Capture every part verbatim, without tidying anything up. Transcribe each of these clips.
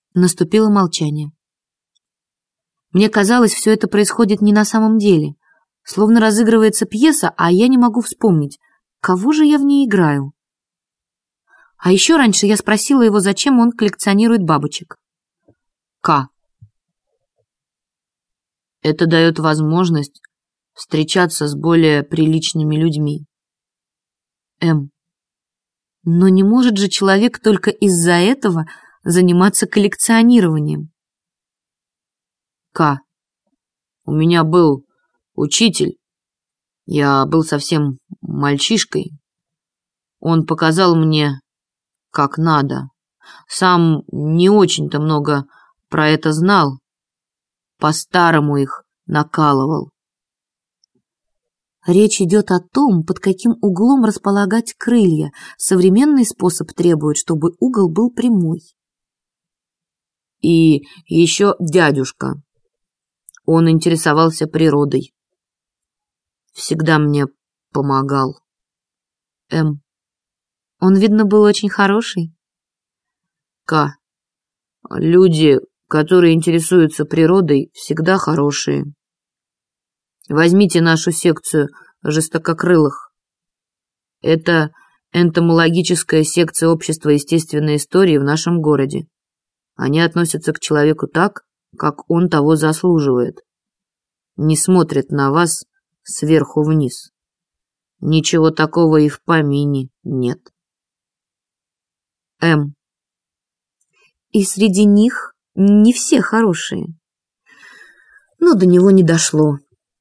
Наступило молчание. Мне казалось, все это происходит не на самом деле. Словно разыгрывается пьеса, а я не могу вспомнить, кого же я в ней играю. А еще раньше я спросила его, зачем он коллекционирует бабочек. К. Это дает возможность встречаться с более приличными людьми. М. Но не может же человек только из-за этого заниматься коллекционированием. К. У меня был учитель. Я был совсем мальчишкой. Он показал мне, как надо. Сам не очень-то много про это знал. По-старому их накалывал. Речь идет о том, под каким углом располагать крылья. Современный способ требует, чтобы угол был прямой. И еще дядюшка. Он интересовался природой. Всегда мне помогал. М. Он, видно, был очень хороший. К. Люди, которые интересуются природой, всегда хорошие. Возьмите нашу секцию жестококрылых. Это энтомологическая секция общества естественной истории в нашем городе. Они относятся к человеку так, как он того заслуживает. Не смотрят на вас сверху вниз. Ничего такого и в помине нет. М. И среди них не все хорошие. Но до него не дошло.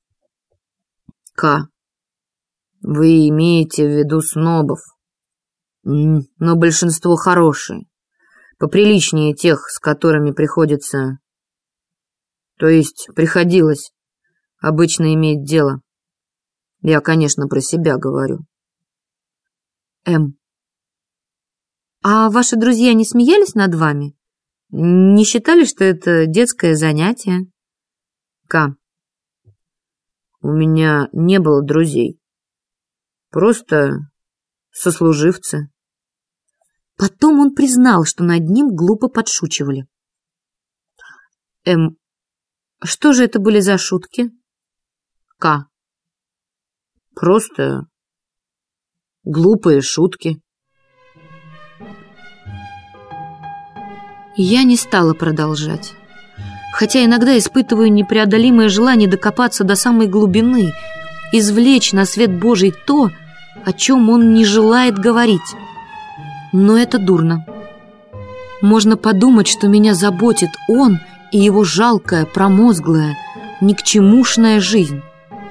К. Вы имеете в виду снобов. Но большинство хорошие. Поприличнее тех, с которыми приходится... То есть приходилось обычно иметь дело. Я, конечно, про себя говорю. М. А ваши друзья не смеялись над вами? Не считали, что это детское занятие? К. У меня не было друзей. Просто сослуживцы. Потом он признал, что над ним глупо подшучивали. М. Что же это были за шутки? К. Просто глупые шутки. Я не стала продолжать, хотя иногда испытываю непреодолимое желание докопаться до самой глубины, извлечь на свет Божий то, о чем он не желает говорить. Но это дурно. Можно подумать, что меня заботит он и его жалкая, промозглая, никчемушная жизнь.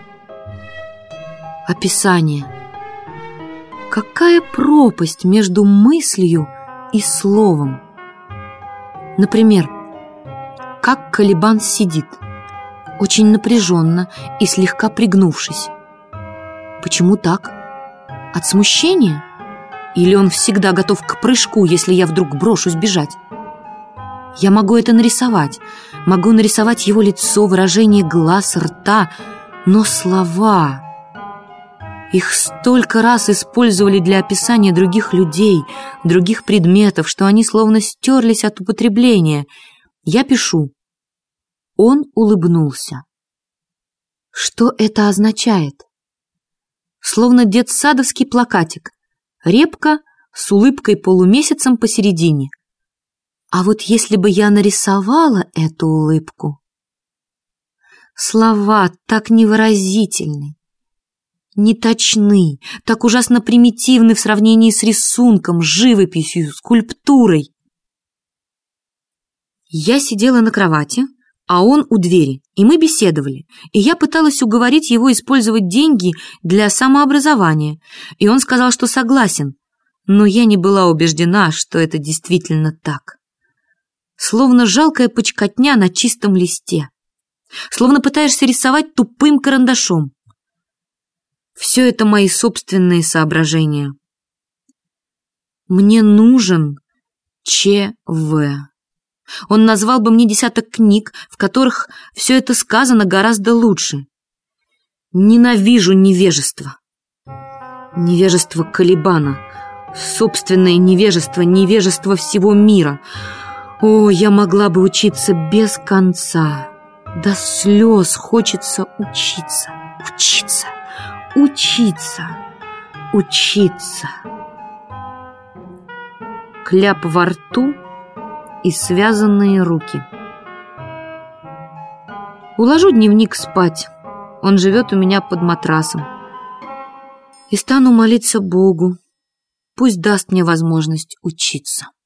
Описание. Какая пропасть между мыслью и словом. Например, как Калибан сидит, очень напряженно и слегка пригнувшись. Почему так? От смущения? Или он всегда готов к прыжку, если я вдруг брошусь бежать? Я могу это нарисовать, могу нарисовать его лицо, выражение глаз, рта, но слова... Их столько раз использовали для описания других людей, других предметов, что они словно стерлись от употребления. Я пишу. Он улыбнулся. Что это означает? Словно детсадовский плакатик. Репка с улыбкой-полумесяцем посередине. А вот если бы я нарисовала эту улыбку... Слова так невыразительны, неточны, так ужасно примитивны в сравнении с рисунком, живописью, скульптурой. Я сидела на кровати, а он у двери, и мы беседовали, и я пыталась уговорить его использовать деньги для самообразования, и он сказал, что согласен, но я не была убеждена, что это действительно так. Словно жалкая почкотня на чистом листе, словно пытаешься рисовать тупым карандашом. Все это мои собственные соображения. Мне нужен ЧВ. Он назвал бы мне десяток книг, в которых все это сказано гораздо лучше. Ненавижу невежество. Невежество Калибана, собственное невежество, невежество всего мира. О, я могла бы учиться без конца. До слез хочется учиться, учиться, учиться, учиться. Кляп во рту и связанные руки. Уложу дневник спать. Он живет у меня под матрасом. И стану молиться Богу. Пусть даст мне возможность учиться.